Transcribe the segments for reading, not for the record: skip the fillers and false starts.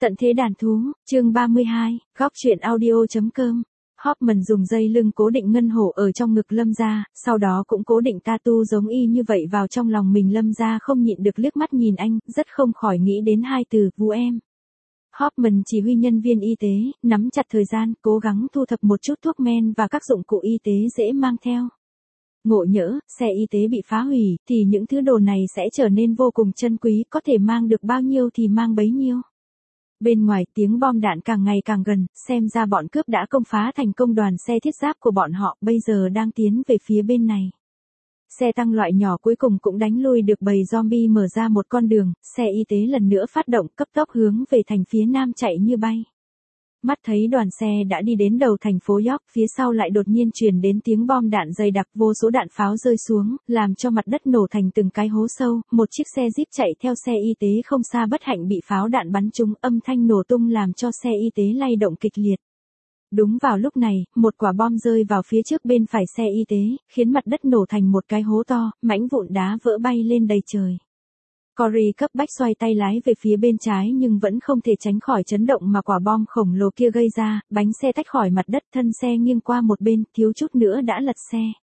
Tận thế đàn thú, chương 32, góc truyện audio.com. Hoffman dùng dây lưng cố định ngân hổ ở trong ngực Lâm Gia, sau đó cũng cố định tattoo giống y như vậy vào trong lòng mình. Lâm Gia không nhịn được liếc mắt nhìn anh, rất không khỏi nghĩ đến hai từ, vú em. Hoffman chỉ huy nhân viên y tế, nắm chặt thời gian, cố gắng thu thập một chút thuốc men và các dụng cụ y tế dễ mang theo. Ngộ nhỡ, xe y tế bị phá hủy, thì những thứ đồ này sẽ trở nên vô cùng chân quý, có thể mang được bao nhiêu thì mang bấy nhiêu. Bên ngoài tiếng bom đạn càng ngày càng gần, xem ra bọn cướp đã công phá thành công đoàn xe thiết giáp của bọn họ, bây giờ đang tiến về phía bên này. Xe tăng loại nhỏ cuối cùng cũng đánh lui được bầy zombie, mở ra một con đường, xe y tế lần nữa phát động cấp tốc hướng về thành phía nam chạy như bay. Mắt thấy đoàn xe đã đi đến đầu thành phố York, phía sau lại đột nhiên truyền đến tiếng bom đạn dày đặc, vô số đạn pháo rơi xuống, làm cho mặt đất nổ thành từng cái hố sâu, một chiếc xe Jeep chạy theo xe y tế không xa bất hạnh bị pháo đạn bắn trúng, âm thanh nổ tung làm cho xe y tế lay động kịch liệt. Đúng vào lúc này, một quả bom rơi vào phía trước bên phải xe y tế, khiến mặt đất nổ thành một cái hố to, mảnh vụn đá vỡ bay lên đầy trời. Corey cấp bách xoay tay lái về phía bên trái nhưng vẫn không thể tránh khỏi chấn động mà quả bom khổng lồ kia gây ra, bánh xe tách khỏi mặt đất, thân xe nghiêng qua một bên, thiếu chút nữa đã lật xe.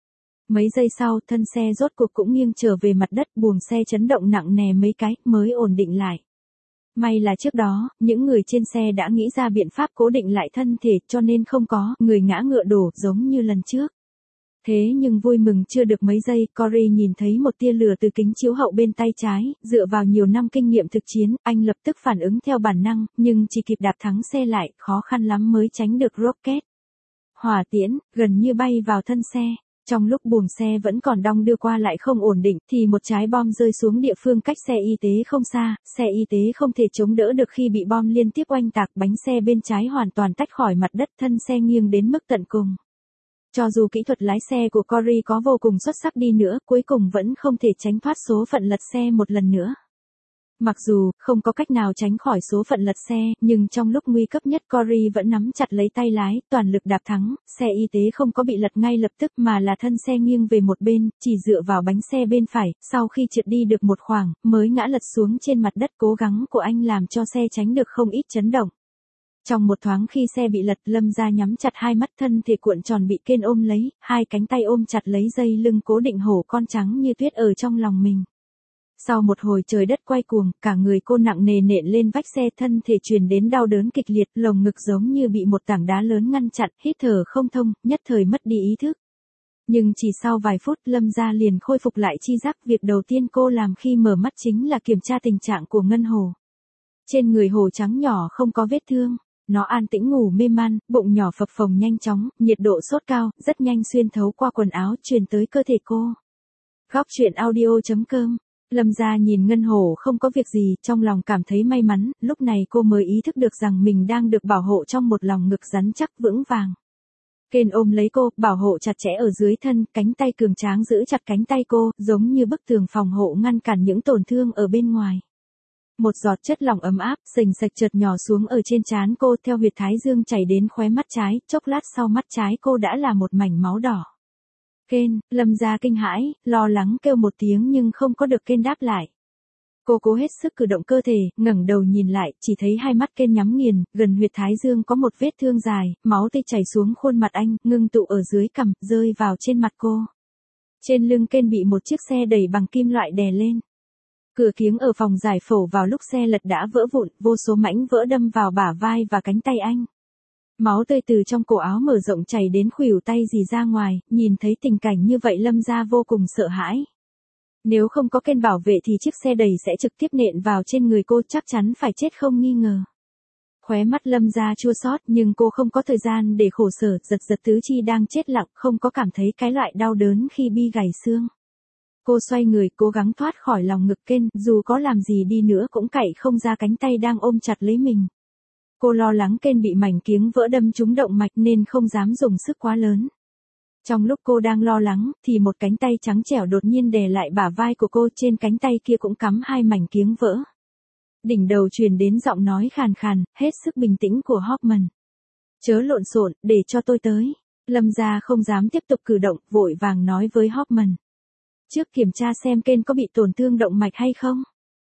Mấy giây sau, thân xe rốt cuộc cũng nghiêng trở về mặt đất, buồng xe chấn động nặng nề mấy cái, mới ổn định lại. May là trước đó, những người trên xe đã nghĩ ra biện pháp cố định lại thân thể, cho nên không có người ngã ngựa đổ giống như lần trước. Thế nhưng vui mừng chưa được mấy giây, Corey nhìn thấy một tia lửa từ kính chiếu hậu bên tay trái, dựa vào nhiều năm kinh nghiệm thực chiến, anh lập tức phản ứng theo bản năng, nhưng chỉ kịp đạp thắng xe lại, khó khăn lắm mới tránh được rocket. Hỏa tiễn, gần như bay vào thân xe. Trong lúc buồng xe vẫn còn đong đưa qua lại không ổn định, thì một trái bom rơi xuống địa phương cách xe y tế không xa, xe y tế không thể chống đỡ được khi bị bom liên tiếp oanh tạc, bánh xe bên trái hoàn toàn tách khỏi mặt đất, thân xe nghiêng đến mức tận cùng. Cho dù kỹ thuật lái xe của Corey có vô cùng xuất sắc đi nữa, cuối cùng vẫn không thể tránh thoát số phận lật xe một lần nữa. Mặc dù không có cách nào tránh khỏi số phận lật xe, nhưng trong lúc nguy cấp nhất Corey vẫn nắm chặt lấy tay lái, toàn lực đạp thắng, xe y tế không có bị lật ngay lập tức mà là thân xe nghiêng về một bên, chỉ dựa vào bánh xe bên phải, sau khi trượt đi được một khoảng, mới ngã lật xuống trên mặt đất. Cố gắng của anh làm cho xe tránh được không ít chấn động. Trong một thoáng khi xe bị lật, Lâm Gia nhắm chặt hai mắt, thân thể cuộn tròn bị Ken ôm lấy, hai cánh tay ôm chặt lấy dây lưng cố định hổ con trắng như tuyết ở trong lòng mình. Sau một hồi trời đất quay cuồng, cả người cô nặng nề nện lên vách xe, thân thể truyền đến đau đớn kịch liệt, lồng ngực giống như bị một tảng đá lớn ngăn chặn, hít thở không thông, nhất thời mất đi ý thức. Nhưng chỉ sau vài phút, Lâm Gia liền khôi phục lại chi giác. Việc đầu tiên cô làm khi mở mắt chính là kiểm tra tình trạng của ngân hổ. Trên người hổ trắng nhỏ không có vết thương. Nó an tĩnh ngủ mê man, bụng nhỏ phập phồng nhanh chóng, nhiệt độ sốt cao, rất nhanh xuyên thấu qua quần áo truyền tới cơ thể cô. Góc truyện audio.com. Lâm Gia nhìn ngân hổ không có việc gì, trong lòng cảm thấy may mắn, lúc này cô mới ý thức được rằng mình đang được bảo hộ trong một lòng ngực rắn chắc vững vàng. Ken ôm lấy cô, bảo hộ chặt chẽ ở dưới thân, cánh tay cường tráng giữ chặt cánh tay cô, giống như bức tường phòng hộ ngăn cản những tổn thương ở bên ngoài. Một giọt chất lỏng ấm áp, sình sạch chợt nhỏ xuống ở trên trán cô, theo huyệt thái dương chảy đến khóe mắt trái, chốc lát sau mắt trái cô đã là một mảnh máu đỏ. Ken, Lâm Gia kinh hãi, lo lắng kêu một tiếng nhưng không có được Ken đáp lại. Cô cố hết sức cử động cơ thể, ngẩng đầu nhìn lại, chỉ thấy hai mắt Ken nhắm nghiền, gần huyệt thái dương có một vết thương dài, máu tươi chảy xuống khuôn mặt anh, ngưng tụ ở dưới cằm, rơi vào trên mặt cô. Trên lưng Ken bị một chiếc xe đẩy bằng kim loại đè lên. Cửa kiếng ở phòng giải phẫu vào lúc xe lật đã vỡ vụn, vô số mảnh vỡ đâm vào bả vai và cánh tay anh. Máu tươi từ trong cổ áo mở rộng chảy đến khuỷu tay rỉ ra ngoài, nhìn thấy tình cảnh như vậy Lâm Gia vô cùng sợ hãi. Nếu không có Ken bảo vệ thì chiếc xe đẩy sẽ trực tiếp nện vào trên người cô, chắc chắn phải chết không nghi ngờ. Khóe mắt Lâm Gia chua xót nhưng cô không có thời gian để khổ sở, giật tứ chi đang chết lặng, không có cảm thấy cái loại đau đớn khi bi gãy xương. Cô xoay người, cố gắng thoát khỏi lòng ngực Ken, dù có làm gì đi nữa cũng cạy không ra cánh tay đang ôm chặt lấy mình. Cô lo lắng Ken bị mảnh kiếng vỡ đâm trúng động mạch nên không dám dùng sức quá lớn. Trong lúc cô đang lo lắng, thì một cánh tay trắng trẻo đột nhiên đè lại bả vai của cô, trên cánh tay kia cũng cắm hai mảnh kiếng vỡ. Đỉnh đầu truyền đến giọng nói khàn khàn, hết sức bình tĩnh của Hoffman. Chớ lộn xộn, để cho tôi tới. Lâm Gia không dám tiếp tục cử động, vội vàng nói với Hoffman. Trước kiểm tra xem Ken có bị tổn thương động mạch hay không.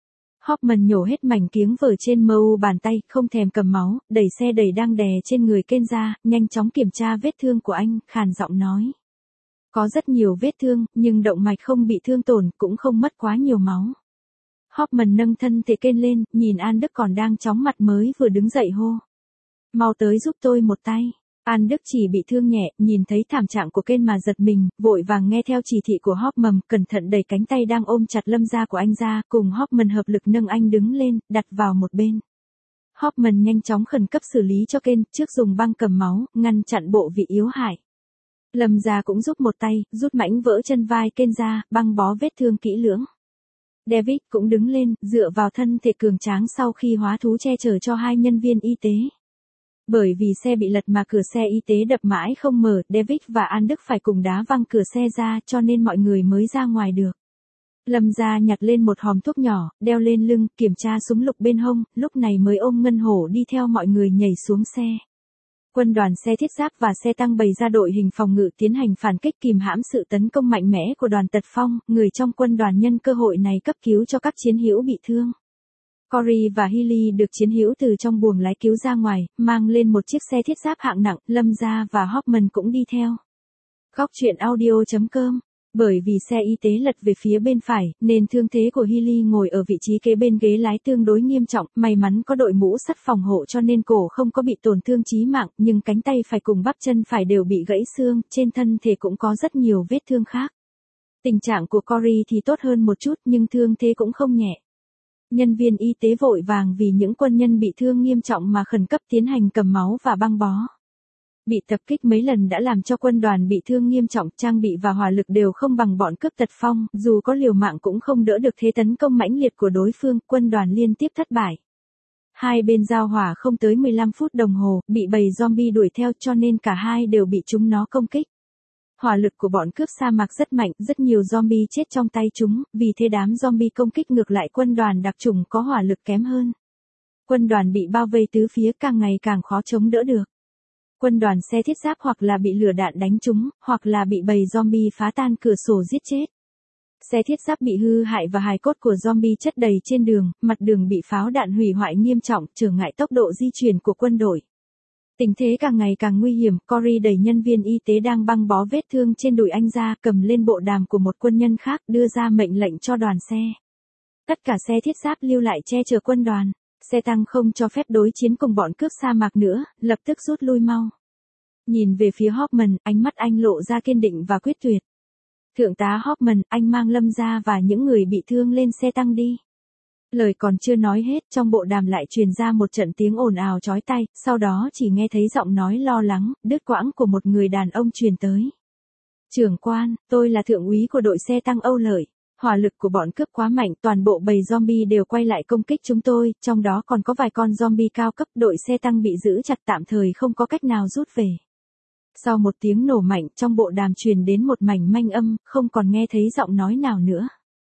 Hoffman nhổ hết mảnh kiếng vở trên mu bàn tay, không thèm cầm máu, đẩy xe đẩy đang đè trên người Ken ra, nhanh chóng kiểm tra vết thương của anh, khàn giọng nói. Có rất nhiều vết thương, nhưng động mạch không bị thương tổn, cũng không mất quá nhiều máu. Hoffman nâng thân thể Ken lên, nhìn An Đức còn đang chóng mặt mới vừa đứng dậy hô. Mau tới giúp tôi một tay. An Đức chỉ bị thương nhẹ, nhìn thấy thảm trạng của Ken mà giật mình, vội vàng nghe theo chỉ thị của Hoffman, cẩn thận đẩy cánh tay đang ôm chặt Lâm Gia của anh ra, cùng Hoffman hợp lực nâng anh đứng lên, đặt vào một bên. Hoffman nhanh chóng khẩn cấp xử lý cho Ken, trước dùng băng cầm máu, ngăn chặn bộ vị yếu hại. Lâm Gia cũng giúp một tay, rút mảnh vỡ chân vai Ken ra, băng bó vết thương kỹ lưỡng. David cũng đứng lên, dựa vào thân thể cường tráng sau khi hóa thú che chở cho hai nhân viên y tế. Bởi vì xe bị lật mà cửa xe y tế đập mãi không mở, David và An Đức phải cùng đá văng cửa xe ra cho nên mọi người mới ra ngoài được. Lâm Gia nhặt lên một hòm thuốc nhỏ, đeo lên lưng, kiểm tra súng lục bên hông, lúc này mới ôm Ngân Hổ đi theo mọi người nhảy xuống xe. Quân đoàn xe thiết giáp và xe tăng bày ra đội hình phòng ngự tiến hành phản kích kìm hãm sự tấn công mạnh mẽ của đoàn Tật Phong, người trong quân đoàn nhân cơ hội này cấp cứu cho các chiến hữu bị thương. Cory và Hilly được chiến hữu từ trong buồng lái cứu ra ngoài, mang lên một chiếc xe thiết giáp hạng nặng, Lâm Gia và Hoffman cũng đi theo. Góc truyện audio.com. Bởi vì xe y tế lật về phía bên phải, nên thương thế của Hilly ngồi ở vị trí kế bên ghế lái tương đối nghiêm trọng, may mắn có đội mũ sắt phòng hộ cho nên cổ không có bị tổn thương chí mạng, nhưng cánh tay phải cùng bắp chân phải đều bị gãy xương, trên thân thể cũng có rất nhiều vết thương khác. Tình trạng của Cory thì tốt hơn một chút nhưng thương thế cũng không nhẹ. Nhân viên y tế vội vàng vì những quân nhân bị thương nghiêm trọng mà khẩn cấp tiến hành cầm máu và băng bó. Bị tập kích mấy lần đã làm cho quân đoàn bị thương nghiêm trọng, trang bị và hỏa lực đều không bằng bọn cướp Tật Phong, dù có liều mạng cũng không đỡ được thế tấn công mãnh liệt của đối phương, quân đoàn liên tiếp thất bại. Hai bên giao hỏa không tới 15 phút đồng hồ, bị bầy zombie đuổi theo cho nên cả hai đều bị chúng nó công kích. Hỏa lực của bọn cướp sa mạc rất mạnh, rất nhiều zombie chết trong tay chúng, vì thế đám zombie công kích ngược lại quân đoàn đặc chủng có hỏa lực kém hơn. Quân đoàn bị bao vây tứ phía càng ngày càng khó chống đỡ được. Quân đoàn xe thiết giáp hoặc là bị lửa đạn đánh trúng, hoặc là bị bầy zombie phá tan cửa sổ giết chết. Xe thiết giáp bị hư hại và hài cốt của zombie chất đầy trên đường, mặt đường bị pháo đạn hủy hoại nghiêm trọng, trở ngại tốc độ di chuyển của quân đội. Tình thế càng ngày càng nguy hiểm, Cory đẩy nhân viên y tế đang băng bó vết thương trên đùi anh ra, cầm lên bộ đàm của một quân nhân khác, đưa ra mệnh lệnh cho đoàn xe. Tất cả xe thiết giáp lưu lại che chở quân đoàn. Xe tăng không cho phép đối chiến cùng bọn cướp sa mạc nữa, lập tức rút lui mau. Nhìn về phía Hoffman, ánh mắt anh lộ ra kiên định và quyết tuyệt. Thượng tá Hoffman, anh mang Lâm Gia và những người bị thương lên xe tăng đi. Lời còn chưa nói hết, trong bộ đàm lại truyền ra một trận tiếng ồn ào chói tai, sau đó chỉ nghe thấy giọng nói lo lắng, đứt quãng của một người đàn ông truyền tới. Trưởng quan, tôi là thượng úy của đội xe tăng Âu Lợi. Hỏa lực của bọn cướp quá mạnh, toàn bộ bầy zombie đều quay lại công kích chúng tôi, trong đó còn có vài con zombie cao cấp, đội xe tăng bị giữ chặt tạm thời không có cách nào rút về. Sau một tiếng nổ mạnh, trong bộ đàm truyền đến một mảnh manh âm, không còn nghe thấy giọng nói nào nữa.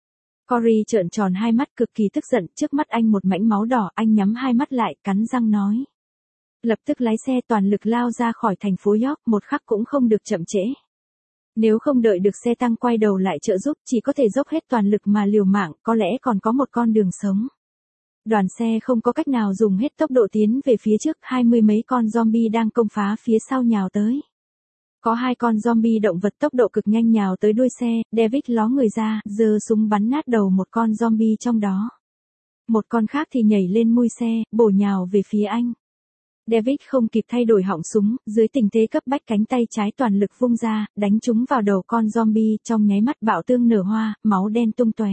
Cory trợn tròn hai mắt cực kỳ tức giận, trước mắt anh một mảnh máu đỏ, anh nhắm hai mắt lại, cắn răng nói. Lập tức lái xe toàn lực lao ra khỏi thành phố York, một khắc cũng không được chậm trễ. Nếu không đợi được xe tăng quay đầu lại trợ giúp, chỉ có thể dốc hết toàn lực mà liều mạng, có lẽ còn có một con đường sống. Đoàn xe không có cách nào dùng hết tốc độ tiến về phía trước, 20 mấy con zombie đang công phá phía sau nhào tới. Có hai con zombie động vật tốc độ cực nhanh nhào tới đuôi xe, David ló người ra, giơ súng bắn nát đầu một con zombie trong đó. Một con khác thì nhảy lên mui xe, bổ nhào về phía anh. David không kịp thay đổi họng súng, dưới tình thế cấp bách cánh tay trái toàn lực vung ra, đánh trúng vào đầu con zombie, trong nháy mắt bạo tương nở hoa, máu đen tung tóe.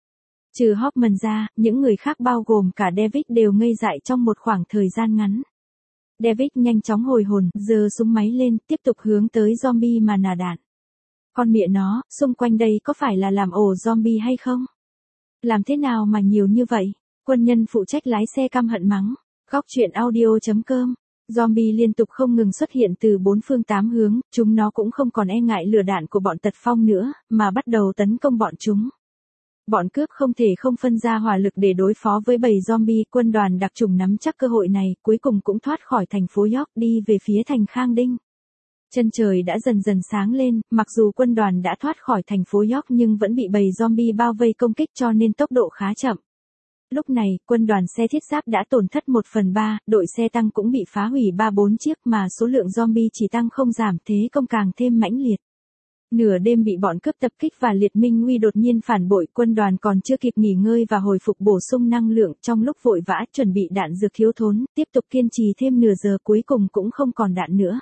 Trừ Hoffman ra, những người khác bao gồm cả David đều ngây dại trong một khoảng thời gian ngắn. David nhanh chóng hồi hồn, giơ súng máy lên, tiếp tục hướng tới zombie mà nã đạn. Con mẹ nó, xung quanh đây có phải là làm ổ zombie hay không? Làm thế nào mà nhiều như vậy? Quân nhân phụ trách lái xe căm hận mắng. Góc truyện audio.com. Zombie liên tục không ngừng xuất hiện từ bốn phương tám hướng, chúng nó cũng không còn e ngại lửa đạn của bọn Tật Phong nữa, mà bắt đầu tấn công bọn chúng. Bọn cướp không thể không phân ra hỏa lực để đối phó với bầy zombie, quân đoàn đặc chủng nắm chắc cơ hội này, cuối cùng cũng thoát khỏi thành phố York đi về phía thành Khang Đinh. Chân trời đã dần dần sáng lên, mặc dù quân đoàn đã thoát khỏi thành phố York nhưng vẫn bị bầy zombie bao vây công kích cho nên tốc độ khá chậm. Lúc này, quân đoàn xe thiết giáp đã tổn thất 1/3, đội xe tăng cũng bị phá hủy 3-4 chiếc mà số lượng zombie chỉ tăng không giảm, thế công càng thêm mãnh liệt. Nửa đêm bị bọn cướp tập kích và Liệt Minh Nguy đột nhiên phản bội, quân đoàn còn chưa kịp nghỉ ngơi và hồi phục bổ sung năng lượng, trong lúc vội vã chuẩn bị đạn dược thiếu thốn, tiếp tục kiên trì thêm nửa giờ cuối cùng cũng không còn đạn nữa.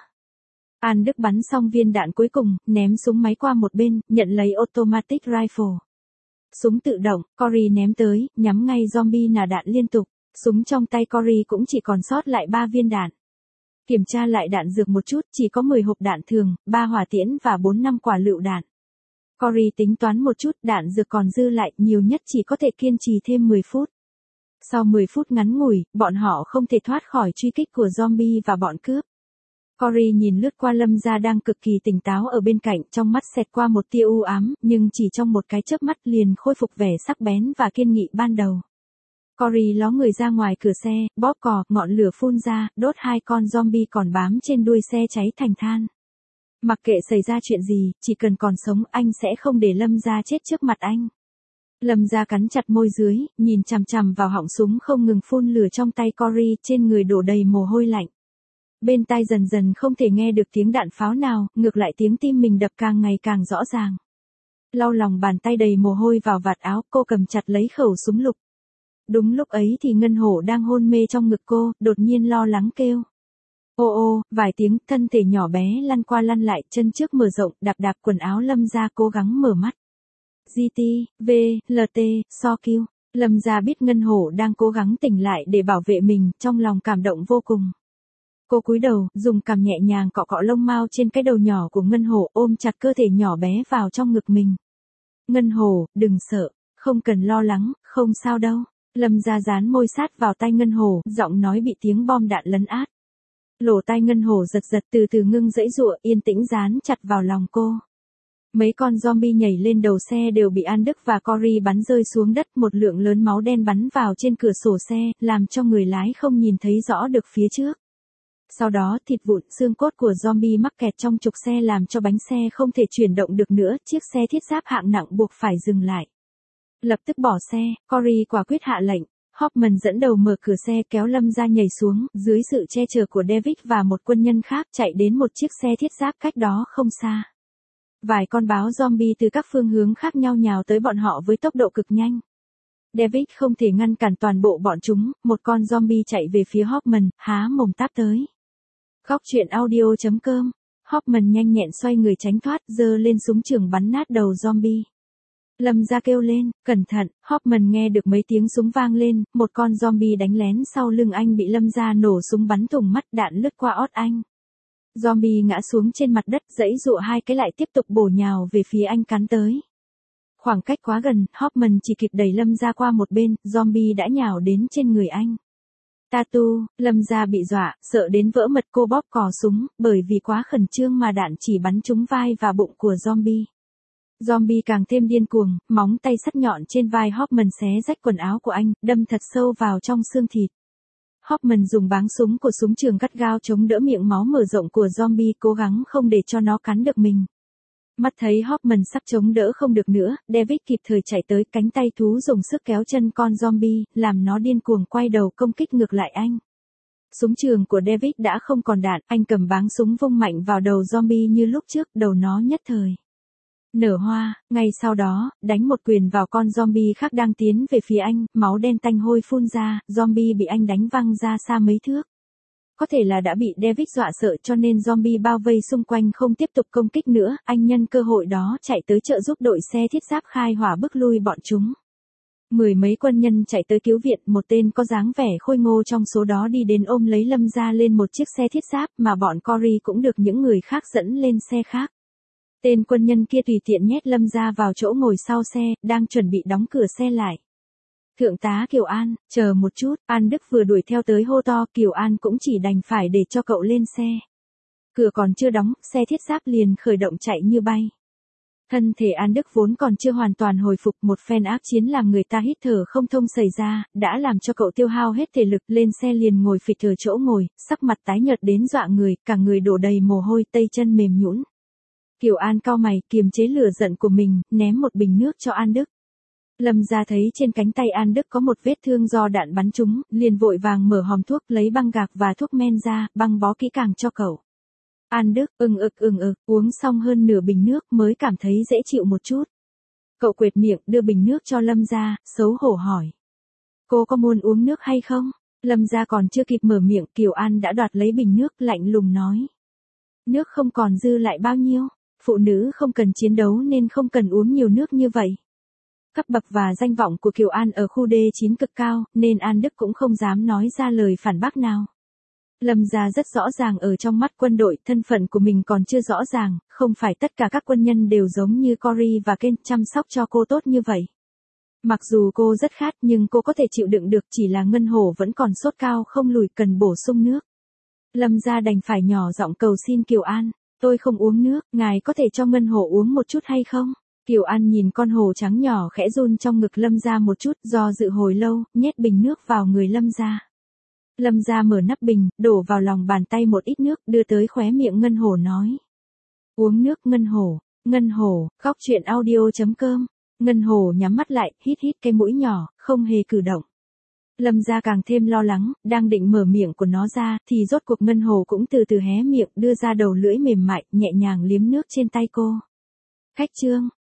An Đức bắn xong viên đạn cuối cùng, ném súng máy qua một bên, nhận lấy automatic rifle. Súng tự động, Cory ném tới, nhắm ngay zombie nã đạn liên tục. Súng trong tay Cory cũng chỉ còn sót lại 3 viên đạn. Kiểm tra lại đạn dược một chút, chỉ có 10 hộp đạn thường, 3 hỏa tiễn và 4-5 quả lựu đạn. Cory tính toán một chút, đạn dược còn dư lại, nhiều nhất chỉ có thể kiên trì thêm 10 phút. Sau 10 phút ngắn ngủi, bọn họ không thể thoát khỏi truy kích của zombie và bọn cướp. Cory nhìn lướt qua Lâm Gia đang cực kỳ tỉnh táo ở bên cạnh, trong mắt xẹt qua một tia u ám, nhưng chỉ trong một cái chớp mắt liền khôi phục vẻ sắc bén và kiên nghị ban đầu. Cory ló người ra ngoài cửa xe, bóp cò, ngọn lửa phun ra, đốt 2 con zombie còn bám trên đuôi xe cháy thành than. Mặc kệ xảy ra chuyện gì, chỉ cần còn sống, anh sẽ không để Lâm Gia chết trước mặt anh. Lâm Gia cắn chặt môi dưới, nhìn chằm chằm vào họng súng không ngừng phun lửa trong tay Cory, trên người đổ đầy mồ hôi lạnh. Bên tai dần dần không thể nghe được tiếng đạn pháo nào, ngược lại tiếng tim mình đập càng ngày càng rõ ràng. Lau lòng bàn tay đầy mồ hôi vào vạt áo, cô cầm chặt lấy khẩu súng lục. Đúng lúc ấy thì Ngân Hổ đang hôn mê trong ngực cô, đột nhiên lo lắng kêu. Ô ô, vài tiếng, thân thể nhỏ bé lăn qua lăn lại, chân trước mở rộng, đạp đạp quần áo Lâm Gia cố gắng mở mắt. GT, V, LT, so Q. Lâm Gia biết Ngân Hổ đang cố gắng tỉnh lại để bảo vệ mình, trong lòng cảm động vô cùng. Cô cúi đầu, dùng cằm nhẹ nhàng cọ cọ lông mao trên cái đầu nhỏ của Ngân Hổ, ôm chặt cơ thể nhỏ bé vào trong ngực mình. Ngân Hổ, đừng sợ, không cần lo lắng, không sao đâu. Lâm Gia dán môi sát vào tay Ngân Hổ, giọng nói bị tiếng bom đạn lấn át. Lỗ tai Ngân Hổ giật giật, từ từ ngưng giãy giụa, yên tĩnh dán chặt vào lòng cô. Mấy con zombie nhảy lên đầu xe đều bị An Đức và Cory bắn rơi xuống đất, một lượng lớn máu đen bắn vào trên cửa sổ xe, làm cho người lái không nhìn thấy rõ được phía trước. Sau đó thịt vụn, xương cốt của zombie mắc kẹt trong trục xe làm cho bánh xe không thể chuyển động được nữa, chiếc xe thiết giáp hạng nặng buộc phải dừng lại. Lập tức bỏ xe, Cory quả quyết hạ lệnh. Hoffman dẫn đầu mở cửa xe kéo Lâm Gia nhảy xuống, dưới sự che chở của David và một quân nhân khác chạy đến một chiếc xe thiết giáp cách đó không xa. Vài con báo zombie từ các phương hướng khác nhau nhào tới bọn họ với tốc độ cực nhanh. David không thể ngăn cản toàn bộ bọn chúng, một con zombie chạy về phía Hoffman, há mồm táp tới. Góc truyện audio.com, Hoffman nhanh nhẹn xoay người tránh thoát, giơ lên súng trường bắn nát đầu zombie. Lâm Gia kêu lên, cẩn thận, Hoffman nghe được mấy tiếng súng vang lên, một con zombie đánh lén sau lưng anh bị Lâm Gia nổ súng bắn thủng mắt, đạn lướt qua ót anh. Zombie ngã xuống trên mặt đất, giãy giụa hai cái lại tiếp tục bổ nhào về phía anh cắn tới. Khoảng cách quá gần, Hoffman chỉ kịp đẩy Lâm Gia qua một bên, zombie đã nhào đến trên người anh. Tatu, Lâm Gia bị dọa, sợ đến vỡ mật, cô bóp cò súng, bởi vì quá khẩn trương mà đạn chỉ bắn trúng vai và bụng của zombie. Zombie càng thêm điên cuồng, móng tay sắc nhọn trên vai Hoffman xé rách quần áo của anh, đâm thật sâu vào trong xương thịt. Hoffman dùng báng súng của súng trường gắt gao chống đỡ miệng máu mở rộng của zombie, cố gắng không để cho nó cắn được mình. Mắt thấy Hoffman sắp chống đỡ không được nữa, David kịp thời chạy tới, cánh tay thú dùng sức kéo chân con zombie, làm nó điên cuồng quay đầu công kích ngược lại anh. Súng trường của David đã không còn đạn, anh cầm báng súng vung mạnh vào đầu zombie như lúc trước, đầu nó nhất thời nở hoa, ngay sau đó, đánh một quyền vào con zombie khác đang tiến về phía anh, máu đen tanh hôi phun ra, zombie bị anh đánh văng ra xa mấy thước. Có thể là đã bị David dọa sợ cho nên zombie bao vây xung quanh không tiếp tục công kích nữa, anh nhân cơ hội đó chạy tới trợ giúp đội xe thiết giáp khai hỏa bức lui bọn chúng. 10 mấy quân nhân chạy tới cứu viện, một tên có dáng vẻ khôi ngô trong số đó đi đến ôm lấy Lâm Gia lên một chiếc xe thiết giáp mà bọn Cory cũng được những người khác dẫn lên xe khác. Tên quân nhân kia tùy tiện nhét Lâm Gia vào chỗ ngồi sau xe, đang chuẩn bị đóng cửa xe lại. Thượng tá Kiều An, chờ một chút, An Đức vừa đuổi theo tới hô to, Kiều An cũng chỉ đành phải để cho cậu lên xe. Cửa còn chưa đóng, xe thiết giáp liền khởi động chạy như bay. Thân thể An Đức vốn còn chưa hoàn toàn hồi phục, một phen ác chiến làm người ta hít thở không thông xảy ra, đã làm cho cậu tiêu hao hết thể lực, lên xe liền ngồi phịch ở chỗ ngồi, sắc mặt tái nhợt đến dọa người, cả người đổ đầy mồ hôi, tay chân mềm nhũn. Kiều An cau mày, kiềm chế lửa giận của mình, ném một bình nước cho An Đức. Lâm Gia thấy trên cánh tay An Đức có một vết thương do đạn bắn trúng, liền vội vàng mở hòm thuốc lấy băng gạc và thuốc men ra, băng bó kỹ càng cho cậu. An Đức uống xong hơn nửa bình nước mới cảm thấy dễ chịu một chút. Cậu quệt miệng đưa bình nước cho Lâm Gia, xấu hổ hỏi. Cô có muốn uống nước hay không? Lâm Gia còn chưa kịp mở miệng, Kiều An đã đoạt lấy bình nước lạnh lùng nói. Nước không còn dư lại bao nhiêu, phụ nữ không cần chiến đấu nên không cần uống nhiều nước như vậy. Cấp bậc và danh vọng của Kiều An ở khu D9 cực cao, nên An Đức cũng không dám nói ra lời phản bác nào. Lâm Gia rất rõ ràng ở trong mắt quân đội, thân phận của mình còn chưa rõ ràng, không phải tất cả các quân nhân đều giống như Cory và Ken chăm sóc cho cô tốt như vậy. Mặc dù cô rất khát nhưng cô có thể chịu đựng được, chỉ là Ngân Hổ vẫn còn sốt cao không lùi, cần bổ sung nước. Lâm Gia đành phải nhỏ giọng cầu xin Kiều An, tôi không uống nước, ngài có thể cho Ngân Hổ uống một chút hay không? Kiều An nhìn con hổ trắng nhỏ khẽ run trong ngực Lâm Gia một chút, do dự hồi lâu, nhét bình nước vào người Lâm Gia. Lâm Gia mở nắp bình, đổ vào lòng bàn tay một ít nước, đưa tới khóe miệng Ngân Hổ nói. Uống nước Ngân Hổ, góc truyện audio.com. Ngân Hổ nhắm mắt lại, hít cái mũi nhỏ, không hề cử động. Lâm Gia càng thêm lo lắng, đang định mở miệng của nó ra, thì rốt cuộc Ngân Hổ cũng từ từ hé miệng, đưa ra đầu lưỡi mềm mại, nhẹ nhàng liếm nước trên tay cô. Khách trương,